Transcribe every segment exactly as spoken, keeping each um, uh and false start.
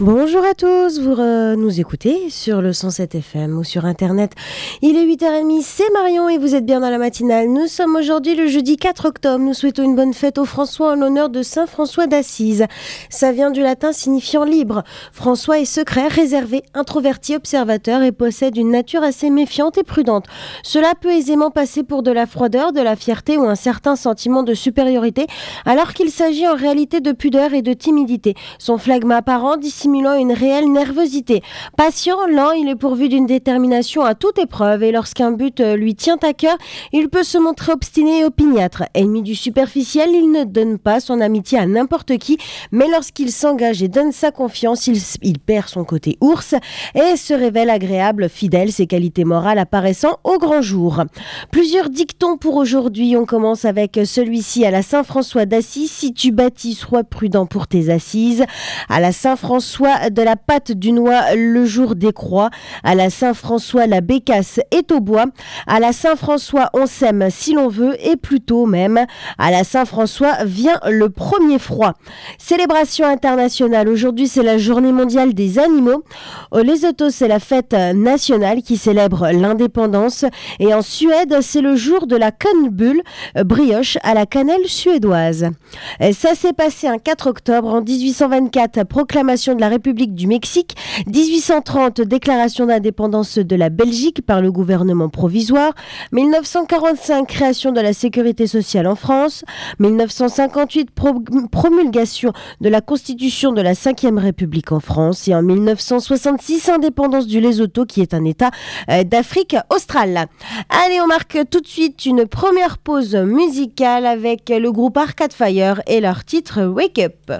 Bonjour à tous, vous euh, nous écoutez sur le cent sept F M ou sur internet. Il est huit heures trente, c'est Marion et vous êtes bien dans la matinale. Nous sommes aujourd'hui le jeudi quatre octobre. Nous souhaitons une bonne fête aux François en l'honneur de Saint François d'Assise. Ça vient du latin signifiant libre. François est secret, réservé, introverti, observateur et possède une nature assez méfiante et prudente. Cela peut aisément passer pour de la froideur, de la fierté ou un certain sentiment de supériorité, alors qu'il s'agit en réalité de pudeur et de timidité. Son phlegme apparent dissimulant une réelle nervosité. Patient, lent, il est pourvu d'une détermination à toute épreuve et lorsqu'un but lui tient à cœur, il peut se montrer obstiné et opiniâtre. Ennemi du superficiel, il ne donne pas son amitié à n'importe qui, mais lorsqu'il s'engage et donne sa confiance, il, il perd son côté ours et se révèle agréable, fidèle, ses qualités morales apparaissant au grand jour. Plusieurs dictons pour aujourd'hui. On commence avec celui-ci à la Saint-François d'Assise. Si tu bâtis, sois prudent pour tes assises. À la Saint-François de la pâte du noix, le jour décroît. À la Saint-François, la bécasse est au bois. À la Saint-François, on s'aime si l'on veut et plus tôt même. À la Saint-François vient le premier froid. Célébration internationale. Aujourd'hui, c'est la journée mondiale des animaux. Au Lesotho, c'est la fête nationale qui célèbre l'indépendance. Et en Suède, c'est le jour de la Könbull, brioche à la cannelle suédoise. Ça s'est passé un quatre octobre en dix-huit cent vingt-quatre, proclamation de la République du Mexique, dix-huit cent trente, déclaration d'indépendance de la Belgique par le gouvernement provisoire, mille neuf cent quarante-cinq, création de la sécurité sociale en France, mille neuf cent cinquante-huit, pro- promulgation de la Constitution de la cinquième République en France et en mille neuf cent soixante-six, indépendance du Lesotho qui est un État euh, d'Afrique australe. Allez, on marque tout de suite une première pause musicale avec le groupe Arcade Fire et leur titre Wake Up.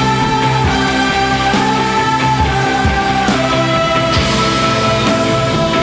We'll be right back.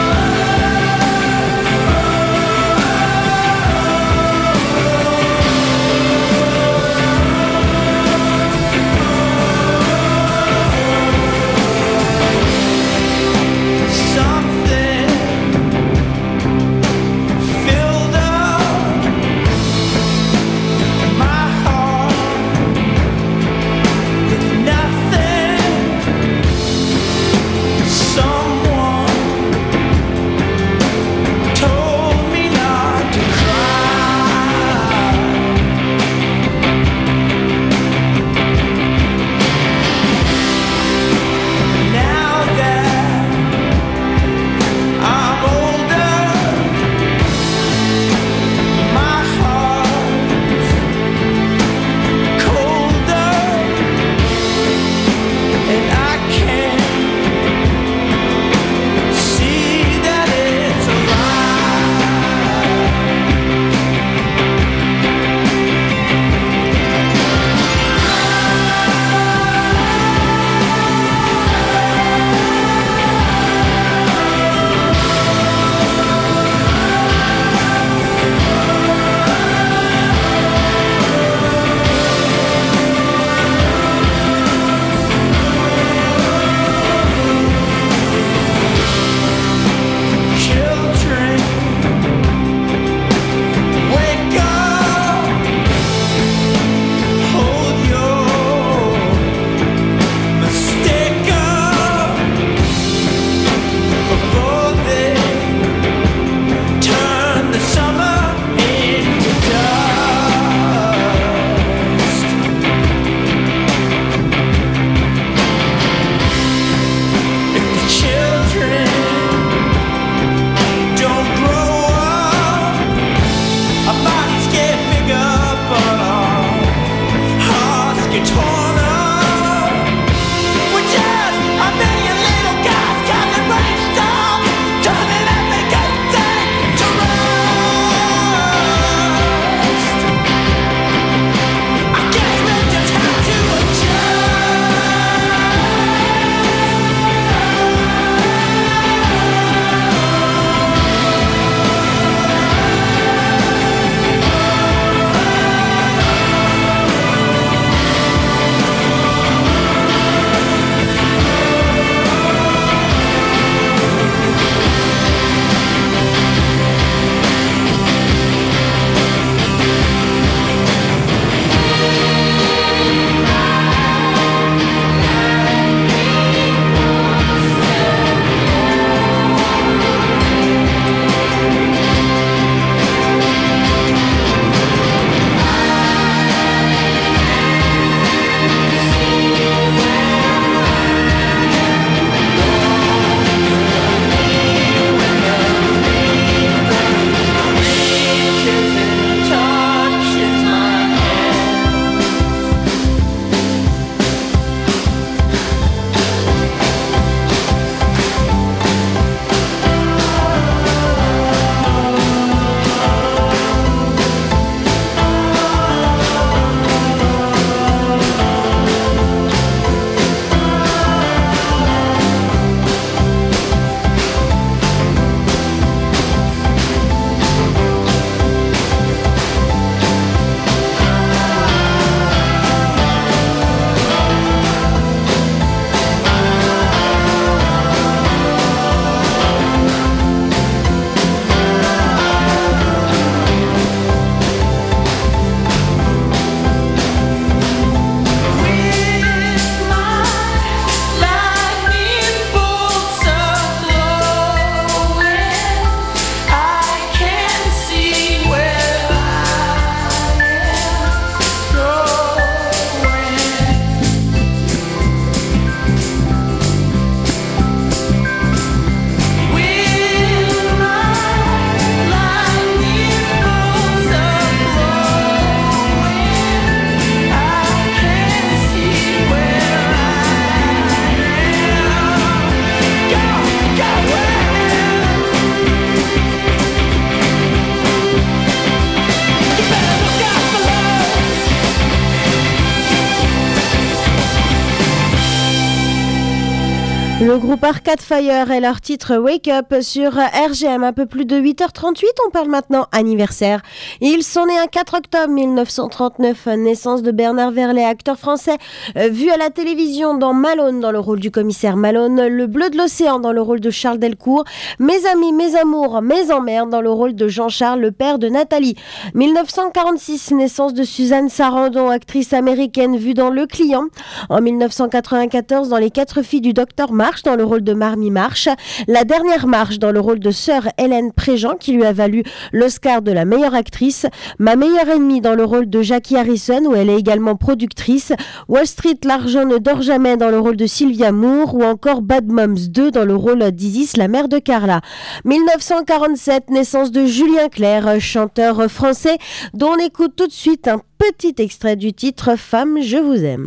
Le groupe Arcade Fire et leur titre Wake Up sur R G M, un peu plus de huit heures trente-huit, on parle maintenant anniversaire. Ils sont nés un quatre octobre mille neuf cent trente-neuf, naissance de Bernard Verlet, acteur français, euh, vu à la télévision dans Malone dans le rôle du commissaire Malone, Le Bleu de l'Océan dans le rôle de Charles Delcourt, Mes amis, mes amours, mes emmerdes dans le rôle de Jean-Charles, le père de Nathalie. mille neuf cent quarante-six, naissance de Suzanne Sarandon, actrice américaine vue dans Le Client. En mille neuf cent quatre-vingt-quatorze, dans Les Quatre filles du docteur March, dans le rôle de Marmie March, La dernière marche dans le rôle de sœur Hélène Préjean qui lui a valu l'Oscar de la meilleure actrice, Ma meilleure ennemie dans le rôle de Jackie Harrison où elle est également productrice, Wall Street, l'argent ne dort jamais dans le rôle de Sylvia Moore ou encore Bad Moms deux dans le rôle d'Isis, la mère de Carla. mille neuf cent quarante-sept, naissance de Julien Clerc, chanteur français dont on écoute tout de suite un petit extrait du titre Femme, je vous aime.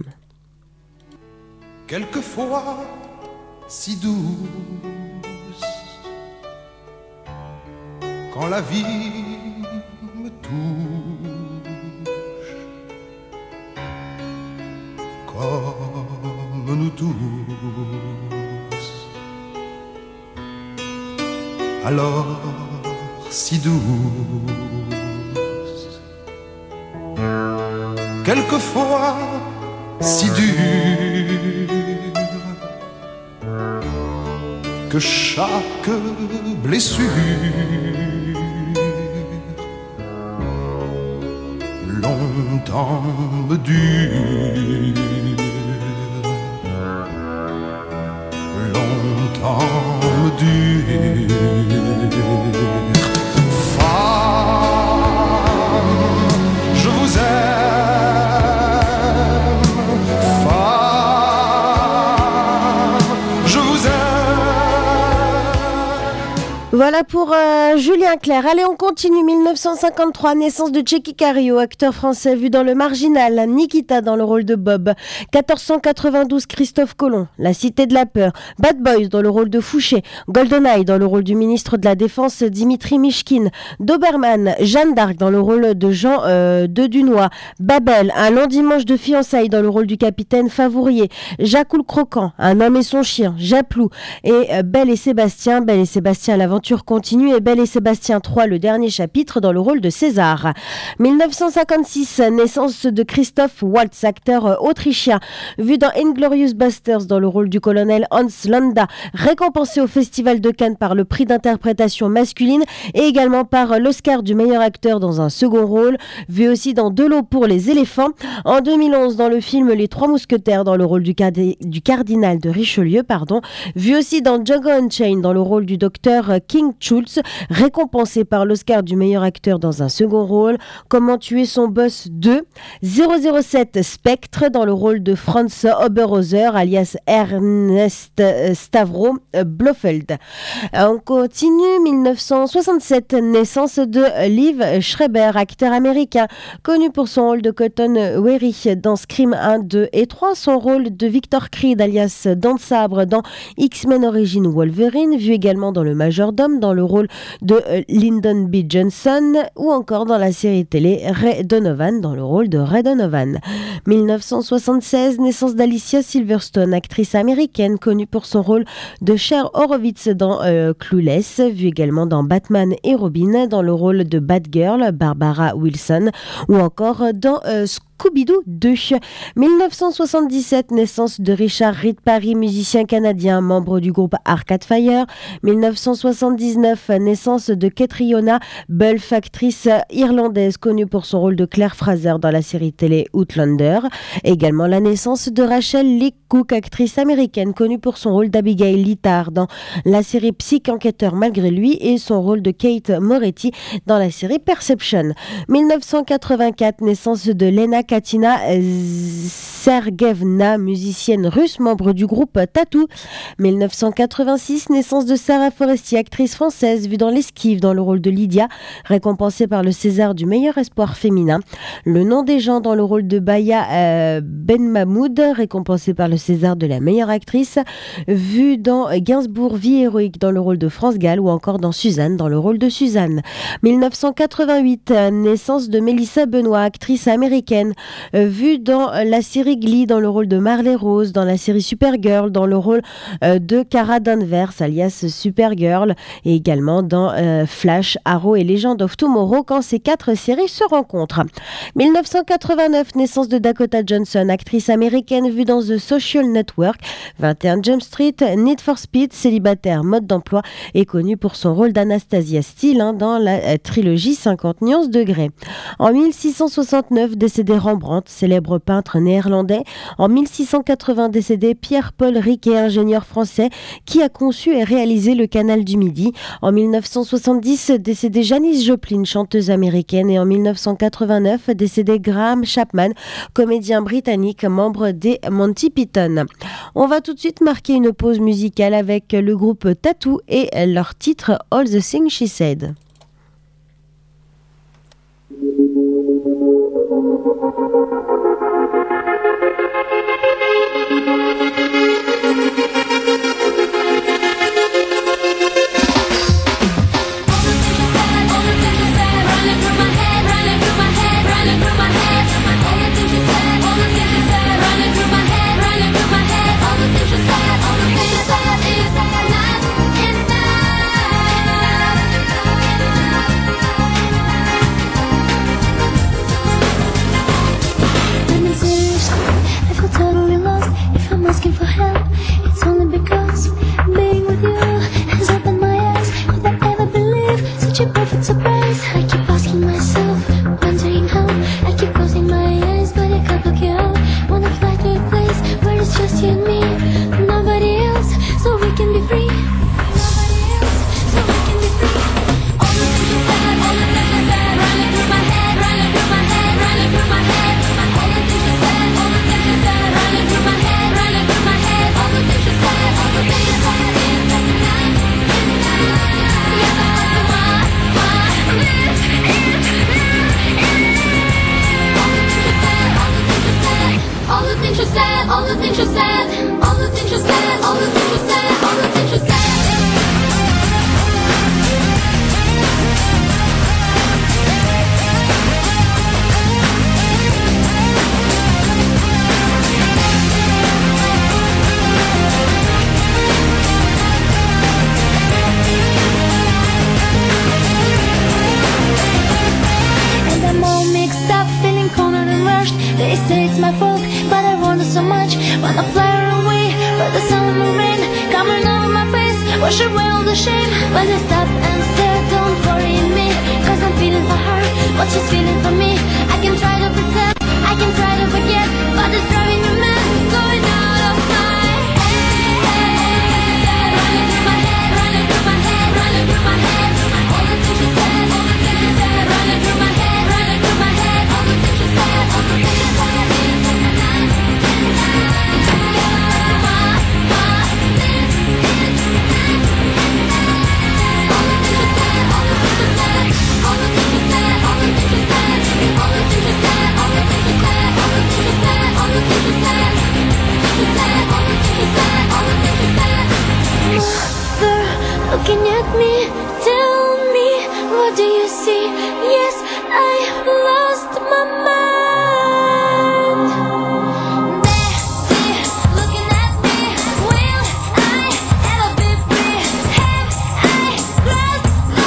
Quelquefois si douce, quand la vie me touche, comme nous tous, alors si douce, quelquefois si dure, que chaque blessure longtemps me dure, longtemps me dure. Femme, je vous aime, femme, je vous aime. Voilà pour euh, Julien Clerc. Allez, on continue. mille neuf cent cinquante-trois, naissance de Tchéky Cario, acteur français vu dans Le Marginal, Nikita dans le rôle de Bob. quatorze cent quatre-vingt-douze, Christophe Colomb, La Cité de la Peur, Bad Boys dans le rôle de Fouché, GoldenEye dans le rôle du ministre de la Défense Dimitri Mishkin, Doberman, Jeanne d'Arc dans le rôle de Jean euh, de Dunois, Babel, Un long dimanche de fiançailles dans le rôle du capitaine Favourier, Jacques le Croquant, Un homme et son chien, Japlou et euh, Belle et Sébastien, Belle et Sébastien, l'aventure continue et Belle et Sébastien trois, le dernier chapitre dans le rôle de César. mille neuf cent cinquante-six, naissance de Christoph Waltz, acteur euh, autrichien, vu dans Inglourious Basterds dans le rôle du colonel Hans Landa, récompensé au Festival de Cannes par le prix d'interprétation masculine et également par l'Oscar du meilleur acteur dans un second rôle, vu aussi dans De l'eau pour les éléphants. En deux mille onze, dans le film Les Trois Mousquetaires dans le rôle du, cadi- du cardinal de Richelieu, pardon, vu aussi dans Django Unchained dans le rôle du docteur King Schultz, récompensé par l'Oscar du meilleur acteur dans un second rôle. Comment tuer son boss deux. zéro zéro sept, Spectre dans le rôle de Franz Oberhauser alias Ernest Stavro Blofeld. On continue. mille neuf cent soixante-sept, naissance de Liv Schreiber, acteur américain connu pour son rôle de Cotton Weary dans Scream un, deux et trois, son rôle de Victor Creed alias Dent de Sabre dans X-Men Origins Wolverine, vu également dans Le Majordome dans le rôle de Lyndon B. Johnson ou encore dans la série télé Ray Donovan dans le rôle de Ray Donovan. mille neuf cent soixante-seize, naissance d'Alicia Silverstone, actrice américaine connue pour son rôle de Cher Horowitz dans euh, Clueless, vue également dans Batman et Robin dans le rôle de Batgirl, Barbara Wilson, ou encore dans euh, Scooby-Doo deux. mille neuf cent soixante-dix-sept, naissance de Richard Reed Parry, musicien canadien, membre du groupe Arcade Fire. mille neuf cent soixante-dix-neuf, naissance de Catriona Balfe, actrice irlandaise connue pour son rôle de Claire Fraser dans la série télé Outlander. Également la naissance de Rachel Lee Cook, actrice américaine connue pour son rôle d'Abigail Littard dans la série Psych Enquêteur malgré lui et son rôle de Kate Moretti dans la série Perception. mille neuf cent quatre-vingt-quatre, naissance de Lena Katina Sergeyevna, musicienne russe, membre du groupe Tattoo. mille neuf cent quatre-vingt-six, naissance de Sarah Forestier, actrice française vue dans L'Esquive dans le rôle de Lydia, récompensée par le César du meilleur espoir féminin. Le nom des gens dans le rôle de Baya euh, Ben Mahmoud, récompensée par le César de la meilleure actrice, vue dans Gainsbourg, vie héroïque dans le rôle de France Gall ou encore dans Suzanne dans le rôle de Suzanne. mille neuf cent quatre-vingt-huit, naissance de Mélissa Benoît, actrice américaine euh, vue dans la série Glee dans le rôle de Marley Rose, dans la série Supergirl dans le rôle euh, de Kara Danvers alias Supergirl, et également dans euh, Flash, Arrow et Legend of Tomorrow quand ces quatre séries se rencontrent. dix-neuf cent quatre-vingt-neuf, naissance de Dakota Johnson, actrice américaine vue dans The Social Network, vingt et un Jump Street, Need for Speed, célibataire, mode d'emploi, et connue pour son rôle d'Anastasia Steele hein, dans la euh, trilogie cinquante nuances de Grey. En mille six cent soixante-neuf, décédé Rembrandt, célèbre peintre néerlandais. En mille six cent quatre-vingts, décédé Pierre-Paul Riquet, ingénieur français, qui a conçu et réalisé le canal du Midi. En mille neuf cent soixante-dix, décédé Janis Joplin, chanteuse américaine. Et en mille neuf cent quatre-vingt-neuf, décédé Graham Chapman, comédien britannique, membre des Monty Python. On va tout de suite marquer une pause musicale avec le groupe Tattoo et leur titre All the Things She Said. Asking for help, it's only because being with you has opened my eyes. Could I ever believe such a perfect surprise? I keep asking myself, wondering how. I keep closing my eyes, but I can't look you out. Wanna fly to a place where it's just you and me, nobody else, so we can be free. Nobody else, so we can be free. All the things you said, all the things you said, running through my head, running through my head, running through my head. All the things you said, all the things you said, running through my head. All the things you said, all the things you said, is that night, midnight. Yes, I love my, my, this is all the things you said, all the things you said, all the things you said, all the things you said, all the things you said, all the things you said. They say it's my fault, but I want it so much. Wanna fly away, but the sun will rain coming over my face, wash away all the shame. When I stop and stare, don't worry me, cause I'm feeling for her what she's feeling for me. I can try to pretend, I can try to forget, but it's driving me mad, going out of my head. Running through my head, running through my head, running through my head. All the things you said, all the things you said, running through my head, running through my head. All the things you said, all the things you said. Looking at me, tell me, what do you see? Yes, I lost my mind. There, looking at me, will I ever be free? Have I crossed the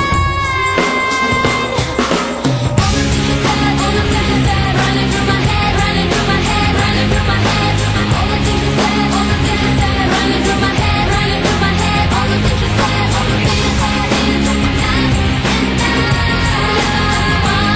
line? All the things you said, all the things you said, running through my head, running through my head, running through my head. All the things you said, all the things you said, running through my head, running through my head. All the things you said, all the things you said, is night and night.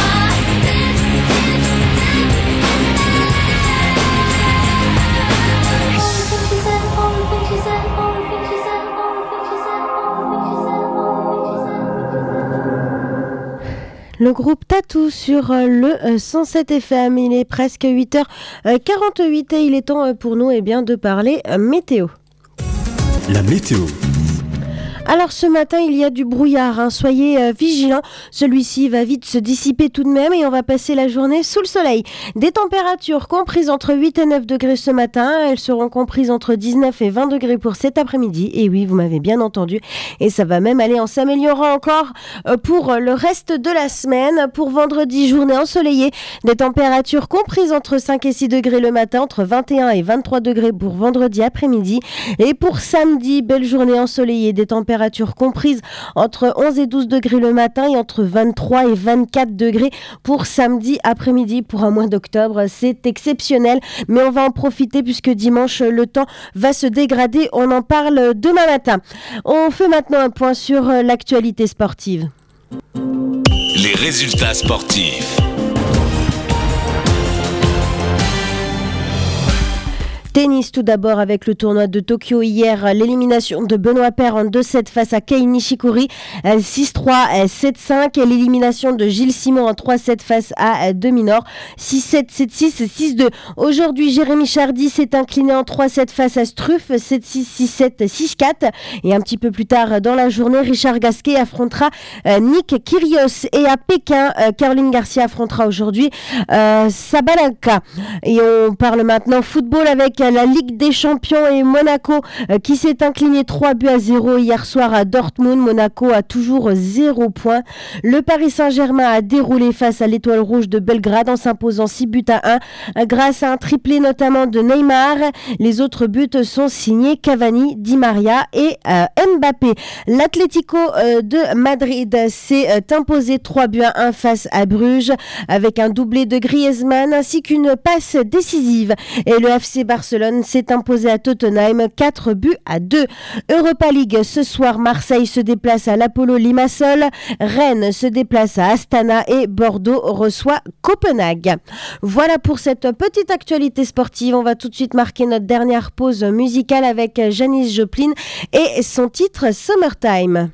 Le groupe Tattoo sur le cent sept F M. Il est presque huit heures quarante-huit et il est temps pour nous eh bien, de parler météo. La météo. Alors ce matin, il y a du brouillard, hein. Soyez euh, vigilants. Celui-ci va vite se dissiper tout de même et on va passer la journée sous le soleil. Des températures comprises entre huit et neuf degrés ce matin. Elles seront comprises entre dix-neuf et vingt degrés pour cet après-midi. Et oui, vous m'avez bien entendu. Et ça va même aller en s'améliorant encore euh, pour le reste de la semaine. Pour vendredi, journée ensoleillée. Des températures comprises entre cinq et six degrés le matin, entre vingt et un et vingt-trois degrés pour vendredi après-midi. Et pour samedi, belle journée ensoleillée. Des températures comprises entre onze et douze degrés le matin et entre vingt-trois et vingt-quatre degrés pour samedi après-midi. Pour un mois d'octobre, c'est exceptionnel, mais on va en profiter puisque dimanche, le temps va se dégrader. On en parle demain matin. On fait maintenant un point sur l'actualité sportive. Les résultats sportifs. Tennis tout d'abord avec le tournoi de Tokyo hier, l'élimination de Benoît Paire en deux sept face à Kei Nishikori, six trois, sept cinq, et l'élimination de Gilles Simon en trois sept face à Deminor, six sept, sept six, six deux. Aujourd'hui, Jérémy Chardy s'est incliné en trois sept face à Struff, sept six, six sept, six quatre, et un petit peu plus tard dans la journée, Richard Gasquet affrontera euh, Nick Kyrgios, et à Pékin, euh, Caroline Garcia affrontera aujourd'hui euh, Sabalenka. Et on parle maintenant football avec la Ligue des Champions et Monaco euh, qui s'est incliné trois buts à zéro hier soir à Dortmund. Monaco a toujours zéro point. Le Paris Saint-Germain a déroulé face à l'Étoile Rouge de Belgrade en s'imposant six buts à un euh, grâce à un triplé notamment de Neymar. Les autres buts sont signés Cavani, Di Maria et euh, Mbappé. L'Atlético euh, de Madrid s'est euh, imposé trois buts à un face à Bruges avec un doublé de Griezmann ainsi qu'une passe décisive. Et le F C Barcelone s'est imposé à Tottenham quatre buts à deux. Europa League, ce soir, Marseille se déplace à l'Apollo Limassol, Rennes se déplace à Astana et Bordeaux reçoit Copenhague. Voilà pour cette petite actualité sportive. On va tout de suite marquer notre dernière pause musicale avec Janis Joplin et son titre Summertime.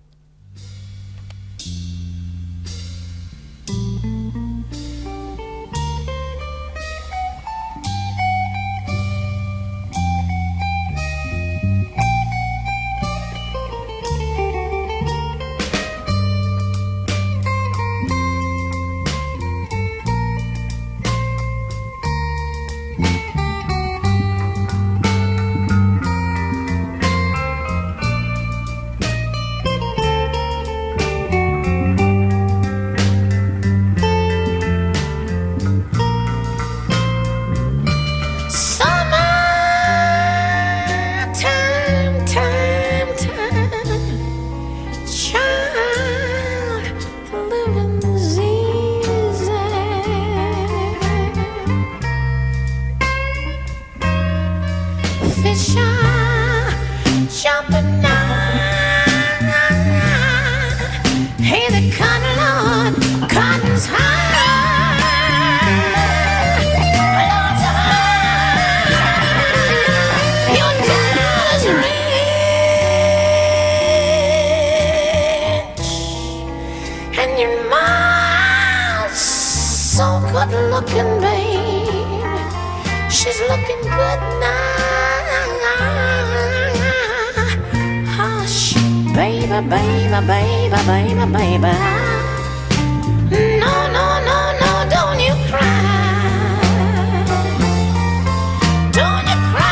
Looking, babe, she's looking good now. Hush, baby, baby, baby, baby, baby. No, no, no, no, don't you cry. Don't you cry.